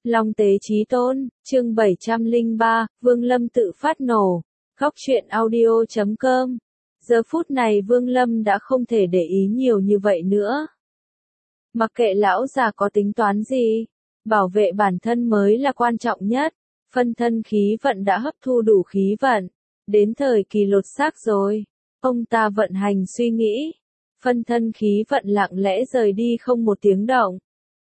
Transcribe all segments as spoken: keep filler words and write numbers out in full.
Long tế chí tôn, chương bảy trăm lẻ ba, Vương Lâm tự phát nổ. Góc truyện audio chấm com. Giờ phút này Vương Lâm đã không thể để ý nhiều như vậy nữa. Mặc kệ lão già có tính toán gì, bảo vệ bản thân mới là quan trọng nhất. Phân thân khí vận đã hấp thu đủ khí vận, đến thời kỳ lột xác rồi. Ông ta vận hành suy nghĩ, phân thân khí vận lặng lẽ rời đi không một tiếng động.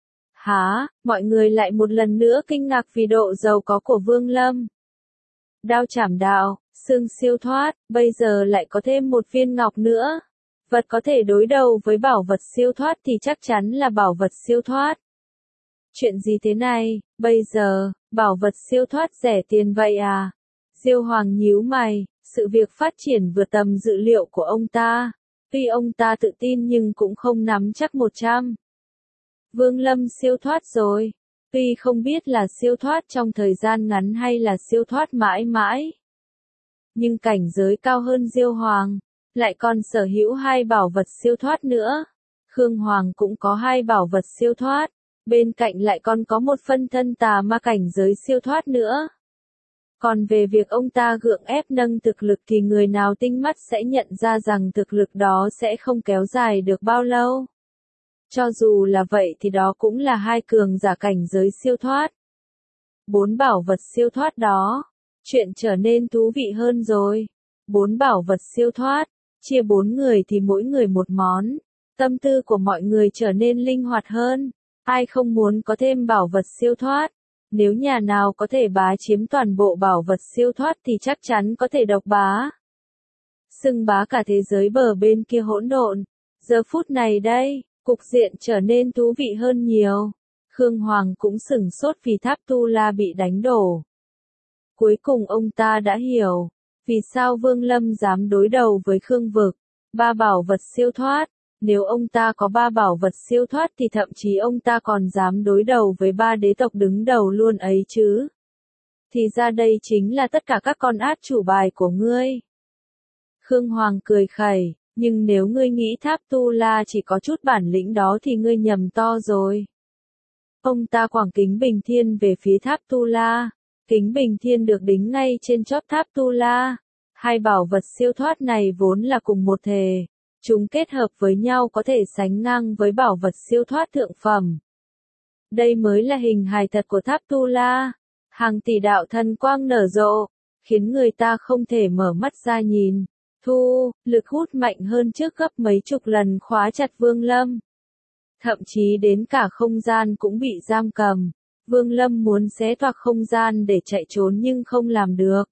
Hả, mọi người lại một lần nữa kinh ngạc vì độ giàu có của Vương Lâm. Đao chảm đạo, xương siêu thoát, bây giờ lại có thêm một viên ngọc nữa. Vật có thể đối đầu với bảo vật siêu thoát thì chắc chắn là bảo vật siêu thoát. Chuyện gì thế này, bây giờ, bảo vật siêu thoát rẻ tiền vậy à? Diêu Hoàng nhíu mày, sự việc phát triển vượt tầm dự liệu của ông ta. Tuy ông ta tự tin nhưng cũng không nắm chắc một trăm. Vương Lâm siêu thoát rồi. Tuy không biết là siêu thoát trong thời gian ngắn hay là siêu thoát mãi mãi. Nhưng cảnh giới cao hơn Diêu Hoàng, lại còn sở hữu hai bảo vật siêu thoát nữa. Khương Hoàng cũng có hai bảo vật siêu thoát, bên cạnh lại còn có một phân thân tà ma cảnh giới siêu thoát nữa. Còn về việc ông ta gượng ép nâng thực lực thì người nào tinh mắt sẽ nhận ra rằng thực lực đó sẽ không kéo dài được bao lâu. Cho dù là vậy thì đó cũng là hai cường giả cảnh giới siêu thoát. Bốn bảo vật siêu thoát đó, chuyện trở nên thú vị hơn rồi. Bốn bảo vật siêu thoát, chia bốn người thì mỗi người một món. Tâm tư của mọi người trở nên linh hoạt hơn. Ai không muốn có thêm bảo vật siêu thoát? Nếu nhà nào có thể bá chiếm toàn bộ bảo vật siêu thoát thì chắc chắn có thể độc bá. Xưng bá cả thế giới bờ bên kia hỗn độn. Giờ phút này đây, cục diện trở nên thú vị hơn nhiều. Khương Hoàng cũng sửng sốt vì tháp Tu La bị đánh đổ. Cuối cùng ông ta đã hiểu, vì sao Vương Lâm dám đối đầu với Khương Vực. Ba bảo vật siêu thoát, nếu ông ta có ba bảo vật siêu thoát thì thậm chí ông ta còn dám đối đầu với ba đế tộc đứng đầu luôn ấy chứ. Thì ra đây chính là tất cả các con át chủ bài của ngươi. Khương Hoàng cười khẩy, nhưng nếu ngươi nghĩ tháp Tu La chỉ có chút bản lĩnh đó thì ngươi nhầm to rồi. Ông ta quẳng kính bình thiên về phía tháp Tu La. Kính bình thiên được đính ngay trên chóp tháp Tu La. Hai bảo vật siêu thoát này vốn là cùng một thể. Chúng kết hợp với nhau có thể sánh ngang với bảo vật siêu thoát thượng phẩm. Đây mới là hình hài thật của tháp Tu La. Hàng tỷ đạo thần quang nở rộ, khiến người ta không thể mở mắt ra nhìn. Thu, lực hút mạnh hơn trước gấp mấy chục lần khóa chặt Vương Lâm. Thậm chí đến cả không gian cũng bị giam cầm. Vương Lâm muốn xé toạc không gian để chạy trốn nhưng không làm được.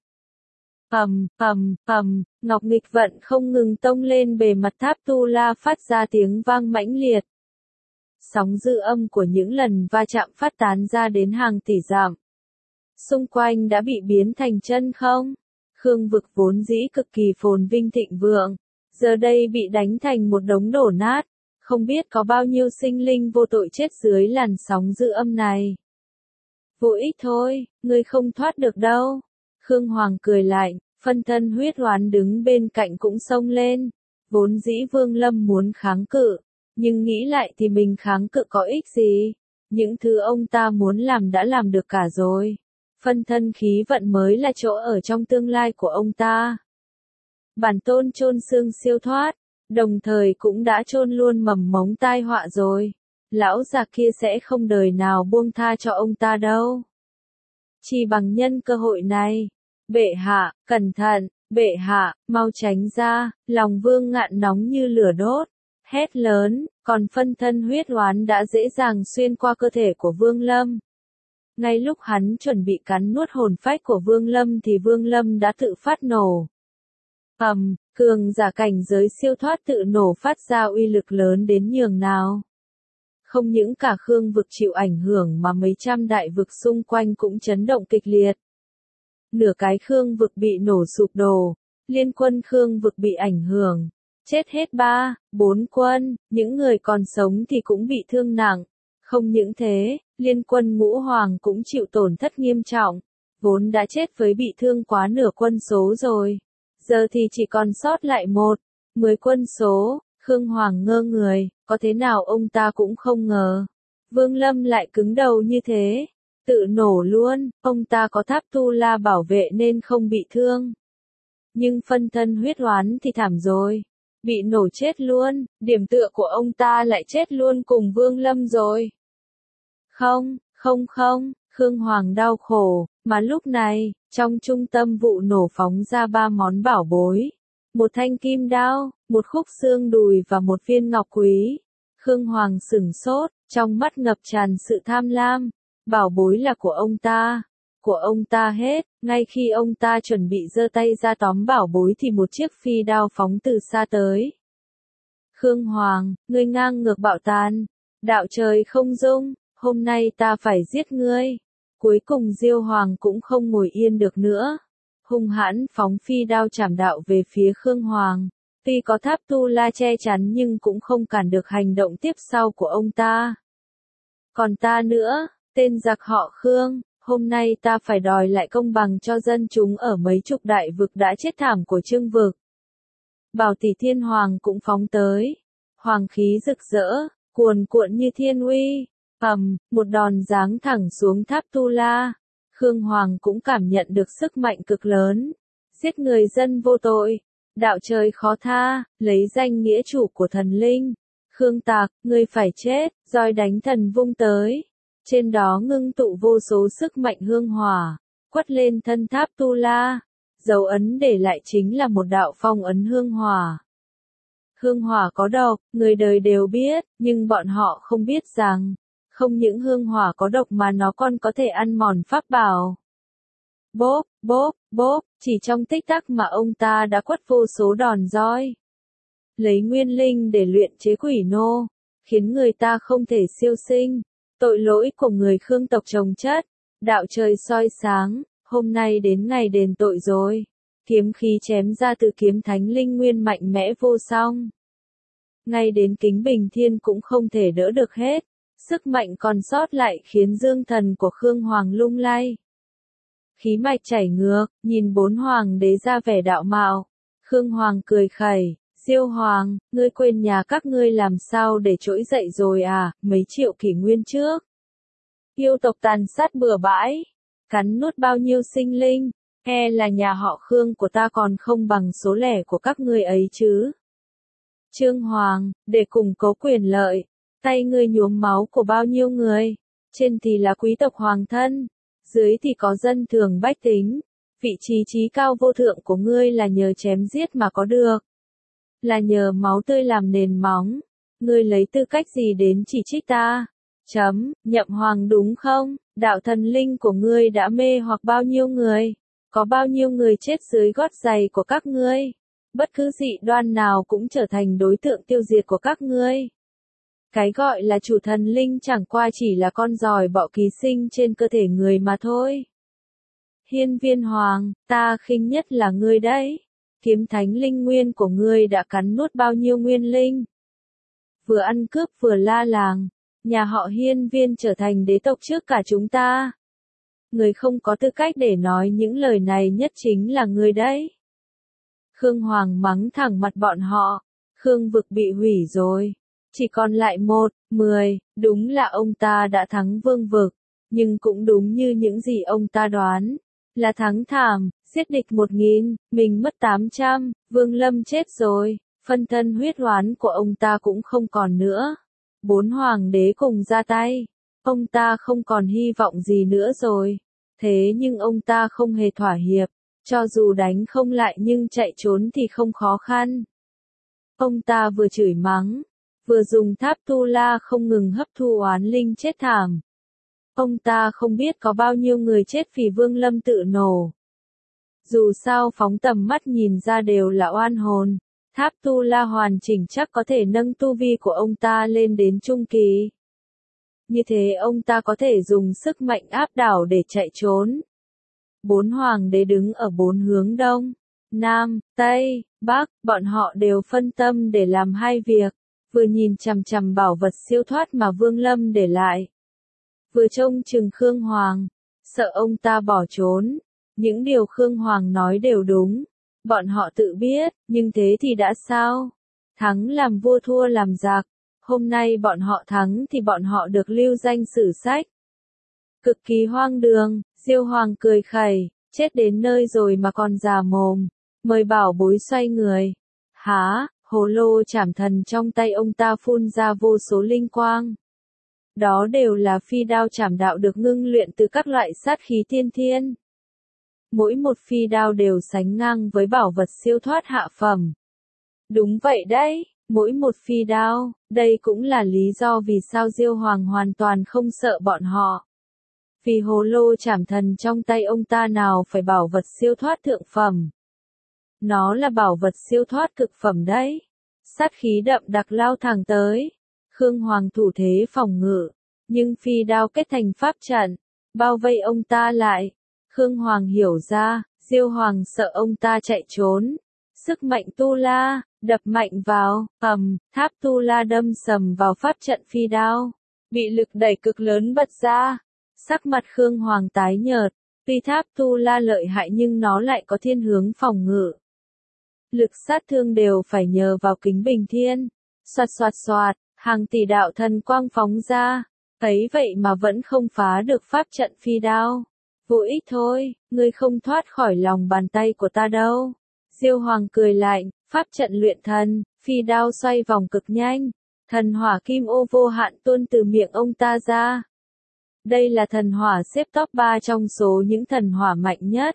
Ầm, ầm, ầm, ngọc nghịch vận không ngừng tông lên bề mặt tháp Tu La phát ra tiếng vang mãnh liệt. Sóng dư âm của những lần va chạm phát tán ra đến hàng tỷ dặm. Xung quanh đã bị biến thành chân không. Khương Vực vốn dĩ cực kỳ phồn vinh thịnh vượng, giờ đây bị đánh thành một đống đổ nát, không biết có bao nhiêu sinh linh vô tội chết dưới làn sóng dư âm này. Vô ích thôi, ngươi không thoát được đâu. Khương Hoàng cười lạnh, phân thân huyết hoán đứng bên cạnh cũng xông lên. Vốn dĩ Vương Lâm muốn kháng cự, nhưng nghĩ lại thì mình kháng cự có ích gì. Những thứ ông ta muốn làm đã làm được cả rồi. Phân thân khí vận mới là chỗ ở trong tương lai của ông ta. Bản tôn chôn xương siêu thoát, đồng thời cũng đã chôn luôn mầm mống tai họa rồi. Lão già kia sẽ không đời nào buông tha cho ông ta đâu. Chỉ bằng nhân cơ hội này. Bệ hạ, cẩn thận, bệ hạ, mau tránh ra, lòng Vương Ngạn nóng như lửa đốt. Hét lớn, còn phân thân huyết oán đã dễ dàng xuyên qua cơ thể của Vương Lâm. Ngay lúc hắn chuẩn bị cắn nuốt hồn phách của Vương Lâm thì Vương Lâm đã tự phát nổ. Ầm, cường giả cảnh giới siêu thoát tự nổ phát ra uy lực lớn đến nhường nào. Không những cả Khương Vực chịu ảnh hưởng mà mấy trăm đại vực xung quanh cũng chấn động kịch liệt. Nửa cái Khương Vực bị nổ sụp đổ, liên quân Khương Vực bị ảnh hưởng, chết hết ba, bốn quân, những người còn sống thì cũng bị thương nặng. Không những thế, liên quân Ngũ Hoàng cũng chịu tổn thất nghiêm trọng, vốn đã chết với bị thương quá nửa quân số rồi. Giờ thì chỉ còn sót lại một, mười quân số. Khương Hoàng ngơ người, có thế nào ông ta cũng không ngờ. Vương Lâm lại cứng đầu như thế. Tự nổ luôn, ông ta có tháp tu la bảo vệ nên không bị thương. Nhưng phân thân huyết oán thì thảm rồi. Bị nổ chết luôn, điểm tựa của ông ta lại chết luôn cùng Vương Lâm rồi. Không, không không, Khương Hoàng đau khổ, mà lúc này, trong trung tâm vụ nổ phóng ra ba món bảo bối. Một thanh kim đao, một khúc xương đùi và một viên ngọc quý. Khương Hoàng sửng sốt, trong mắt ngập tràn sự tham lam. Bảo bối là của ông ta. Của ông ta hết, ngay khi ông ta chuẩn bị giơ tay ra tóm bảo bối thì một chiếc phi đao phóng từ xa tới. Khương Hoàng, ngươi ngang ngược bạo tàn. Đạo trời không dung, hôm nay ta phải giết ngươi. Cuối cùng Diêu Hoàng cũng không ngồi yên được nữa. Hung hãn phóng phi đao chảm đạo về phía Khương Hoàng. Tuy có tháp tu la che chắn nhưng cũng không cản được hành động tiếp sau của ông ta. Còn ta nữa, tên giặc họ Khương, hôm nay ta phải đòi lại công bằng cho dân chúng ở mấy chục đại vực đã chết thảm của Trương vực. Bảo Tỷ Thiên Hoàng cũng phóng tới. Hoàng khí rực rỡ, cuồn cuộn như thiên uy. Ầm, một đòn giáng thẳng xuống tháp tu la. Khương Hoàng cũng cảm nhận được sức mạnh cực lớn. Giết người dân vô tội. Đạo trời khó tha, lấy danh nghĩa chủ của thần linh. Khương Tạc, ngươi phải chết, roi đánh thần vung tới. Trên đó ngưng tụ vô số sức mạnh hương hỏa, quất lên thân tháp tu la. Dấu ấn để lại chính là một đạo phong ấn hương hỏa. Hương hỏa có độc, người đời đều biết, nhưng bọn họ không biết rằng, không những hương hỏa có độc mà nó còn có thể ăn mòn pháp bảo. Bốp, bốp, bốp, chỉ trong tích tắc mà ông ta đã quất vô số đòn roi. Lấy nguyên linh để luyện chế quỷ nô, khiến người ta không thể siêu sinh. Tội lỗi của người Khương tộc trồng chất. Đạo trời soi sáng, hôm nay đến ngày đền tội rồi. Kiếm khí chém ra từ kiếm thánh linh nguyên mạnh mẽ vô song. Ngay đến Kính Bình Thiên cũng không thể đỡ được hết. Sức mạnh còn sót lại khiến dương thần của Khương Hoàng lung lay. Khí mạch chảy ngược, nhìn bốn hoàng đế ra vẻ đạo mạo. Khương Hoàng cười khẩy, Diêu Hoàng, ngươi quên nhà các ngươi làm sao để trỗi dậy rồi à, mấy triệu kỷ nguyên trước. Yêu tộc tàn sát bừa bãi, cắn nuốt bao nhiêu sinh linh, e là nhà họ Khương của ta còn không bằng số lẻ của các ngươi ấy chứ. Trương Hoàng, để củng cố quyền lợi, tay ngươi nhuốm máu của bao nhiêu người, trên thì là quý tộc hoàng thân, dưới thì có dân thường bách tính, vị trí trí cao vô thượng của ngươi là nhờ chém giết mà có được. Là nhờ máu tươi làm nền móng, ngươi lấy tư cách gì đến chỉ trích ta? Chấm, Nhậm Hoàng đúng không? Đạo thần linh của ngươi đã mê hoặc bao nhiêu người? Có bao nhiêu người chết dưới gót giày của các ngươi? Bất cứ dị đoan nào cũng trở thành đối tượng tiêu diệt của các ngươi. Cái gọi là chủ thần linh chẳng qua chỉ là con giòi bọ ký sinh trên cơ thể người mà thôi. Hiên Viên Hoàng, ta khinh nhất là ngươi đấy. Kiếm thánh linh nguyên của ngươi đã cắn nuốt bao nhiêu nguyên linh. Vừa ăn cướp vừa la làng, nhà họ Hiên Viên trở thành đế tộc trước cả chúng ta. Người không có tư cách để nói những lời này nhất chính là ngươi đấy. Khương Hoàng mắng thẳng mặt bọn họ, Khương vực bị hủy rồi. Chỉ còn lại một, mười, đúng là ông ta đã thắng vương vực, nhưng cũng đúng như những gì ông ta đoán, là thắng thảm, giết địch một nghìn, mình mất tám trăm, Vương Lâm chết rồi, phân thân huyết oán của ông ta cũng không còn nữa. Bốn hoàng đế cùng ra tay, ông ta không còn hy vọng gì nữa rồi, thế nhưng ông ta không hề thỏa hiệp, cho dù đánh không lại nhưng chạy trốn thì không khó khăn. Ông ta vừa chửi mắng, vừa dùng tháp tu la không ngừng hấp thu oán linh chết thảm. Ông ta không biết có bao nhiêu người chết vì Vương Lâm tự nổ. Dù sao phóng tầm mắt nhìn ra đều là oan hồn, tháp tu la hoàn chỉnh chắc có thể nâng tu vi của ông ta lên đến trung kỳ. Như thế ông ta có thể dùng sức mạnh áp đảo để chạy trốn. Bốn hoàng đế đứng ở bốn hướng đông, nam, tây, bắc, bọn họ đều phân tâm để làm hai việc, vừa nhìn chằm chằm bảo vật siêu thoát mà Vương Lâm để lại, vừa trông chừng Khương Hoàng, sợ ông ta bỏ trốn. Những điều Khương Hoàng nói đều đúng, bọn họ tự biết, nhưng thế thì đã sao? Thắng làm vua thua làm giặc, hôm nay bọn họ thắng thì bọn họ được lưu danh sử sách. Cực kỳ hoang đường, Diêu Hoàng cười khẩy, chết đến nơi rồi mà còn già mồm, mời bảo bối xoay người. Há, hồ lô chảm thần trong tay ông ta phun ra vô số linh quang. Đó đều là phi đao chảm đạo được ngưng luyện từ các loại sát khí tiên thiên. Mỗi một phi đao đều sánh ngang với bảo vật siêu thoát hạ phẩm. Đúng vậy đấy, mỗi một phi đao, đây cũng là lý do vì sao Diêu Hoàng hoàn toàn không sợ bọn họ. Vì hồ lô chảm thần trong tay ông ta nào phải bảo vật siêu thoát thượng phẩm. Nó là bảo vật siêu thoát cực phẩm đấy. Sát khí đậm đặc lao thẳng tới. Khương Hoàng thủ thế phòng ngự, nhưng phi đao kết thành pháp trận, bao vây ông ta lại. Khương Hoàng hiểu ra, Diêu Hoàng sợ ông ta chạy trốn. Sức mạnh tu la, đập mạnh vào, ầm, tháp tu la đâm sầm vào pháp trận phi đao. Bị lực đẩy cực lớn bật ra. Sắc mặt Khương Hoàng tái nhợt, tuy tháp tu la lợi hại nhưng nó lại có thiên hướng phòng ngự. Lực sát thương đều phải nhờ vào kính bình thiên. Xoạt xoạt xoạt, hàng tỷ đạo thần quang phóng ra. Ấy vậy mà vẫn không phá được pháp trận phi đao. Vô ích thôi, ngươi không thoát khỏi lòng bàn tay của ta đâu. Diêu Hoàng cười lạnh, pháp trận luyện thần, phi đao xoay vòng cực nhanh. Thần hỏa kim ô vô hạn tuôn từ miệng ông ta ra. Đây là thần hỏa xếp top ba trong số những thần hỏa mạnh nhất.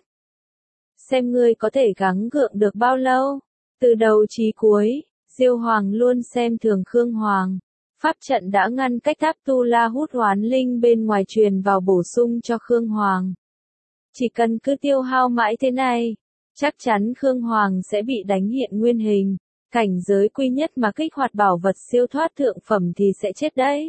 Xem ngươi có thể gắng gượng được bao lâu. Từ đầu chí cuối, Diêu Hoàng luôn xem thường Khương Hoàng. Pháp trận đã ngăn cách tháp tu la hút hoán linh bên ngoài truyền vào bổ sung cho Khương Hoàng. Chỉ cần cứ tiêu hao mãi thế này, chắc chắn Khương Hoàng sẽ bị đánh hiện nguyên hình. Cảnh giới quy nhất mà kích hoạt bảo vật siêu thoát thượng phẩm thì sẽ chết đấy.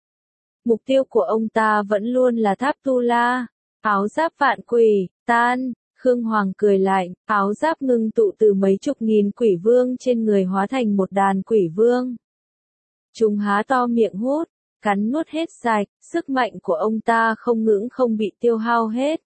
Mục tiêu của ông ta vẫn luôn là tháp tu la. Áo giáp vạn quỷ, tan. Khương Hoàng cười lạnh, áo giáp ngưng tụ từ mấy chục nghìn quỷ vương trên người hóa thành một đàn quỷ vương. Chúng há to miệng hút, cắn nuốt hết sạch, sức mạnh của ông ta không ngững không bị tiêu hao hết,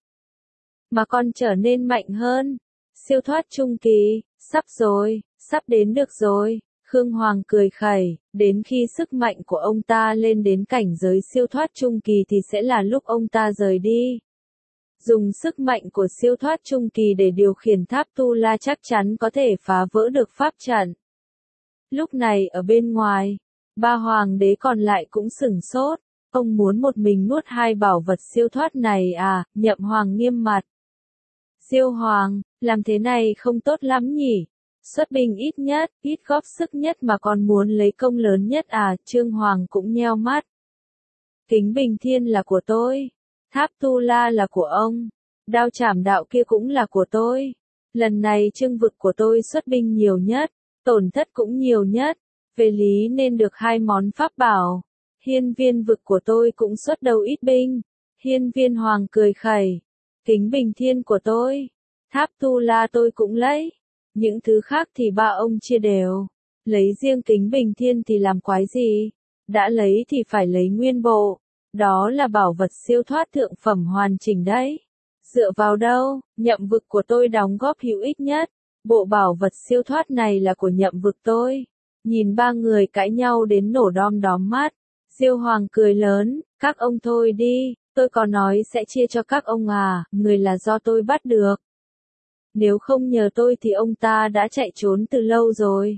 mà còn trở nên mạnh hơn. Siêu thoát trung kỳ, sắp rồi, sắp đến được rồi. Khương Hoàng cười khẩy, đến khi sức mạnh của ông ta lên đến cảnh giới siêu thoát trung kỳ thì sẽ là lúc ông ta rời đi. Dùng sức mạnh của siêu thoát trung kỳ để điều khiển tháp tu la chắc chắn có thể phá vỡ được pháp trận. Lúc này ở bên ngoài, ba hoàng đế còn lại cũng sửng sốt. Ông muốn một mình nuốt hai bảo vật siêu thoát này à? Nhậm Hoàng nghiêm mặt. Diêu Hoàng, làm thế này không tốt lắm nhỉ? Xuất binh ít nhất, ít góp sức nhất mà còn muốn lấy công lớn nhất à? Trương Hoàng cũng nheo mắt. Kính bình thiên là của tôi. Tháp tu la là của ông. Đao chảm đạo kia cũng là của tôi. Lần này trương vực của tôi xuất binh nhiều nhất. Tổn thất cũng nhiều nhất. Về lý nên được hai món pháp bảo. Hiên viên vực của tôi cũng xuất đầu ít binh. Hiên viên Hoàng cười khẩy. Kính bình thiên của tôi. Tháp tu la tôi cũng lấy. Những thứ khác thì ba ông chia đều. Lấy riêng kính bình thiên thì làm quái gì? Đã lấy thì phải lấy nguyên bộ. Đó là bảo vật siêu thoát thượng phẩm hoàn chỉnh đấy. Dựa vào đâu? Nhậm vực của tôi đóng góp hữu ích nhất. Bộ bảo vật siêu thoát này là của nhậm vực tôi. Nhìn ba người cãi nhau đến nổ đom đóm mắt. Diêu Hoàng cười lớn, các ông thôi đi, tôi có nói sẽ chia cho các ông à, người là do tôi bắt được. Nếu không nhờ tôi thì ông ta đã chạy trốn từ lâu rồi.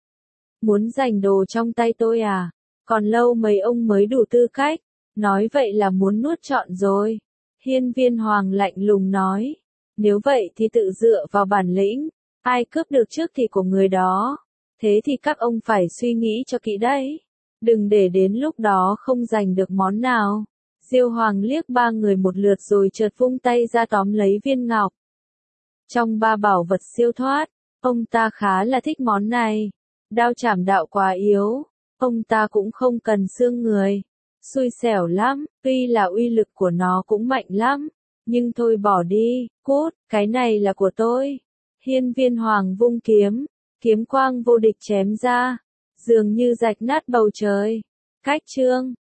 Muốn giành đồ trong tay tôi à? Còn lâu mấy ông mới đủ tư cách. Nói vậy là muốn nuốt trọn rồi. Hiên viên Hoàng lạnh lùng nói. Nếu vậy thì tự dựa vào bản lĩnh. Ai cướp được trước thì của người đó. Thế thì các ông phải suy nghĩ cho kỹ đấy. Đừng để đến lúc đó không giành được món nào. Diêu Hoàng liếc ba người một lượt rồi chợt vung tay ra tóm lấy viên ngọc. Trong ba bảo vật siêu thoát, ông ta khá là thích món này. Đao chảm đạo quá yếu. Ông ta cũng không cần xương người. Xui xẻo lắm, tuy là uy lực của nó cũng mạnh lắm. Nhưng thôi bỏ đi, cút, cái này là của tôi. Hiên viên Hoàng vung kiếm. Kiếm quang vô địch chém ra. Dường như rạch nát bầu trời. Cách chương.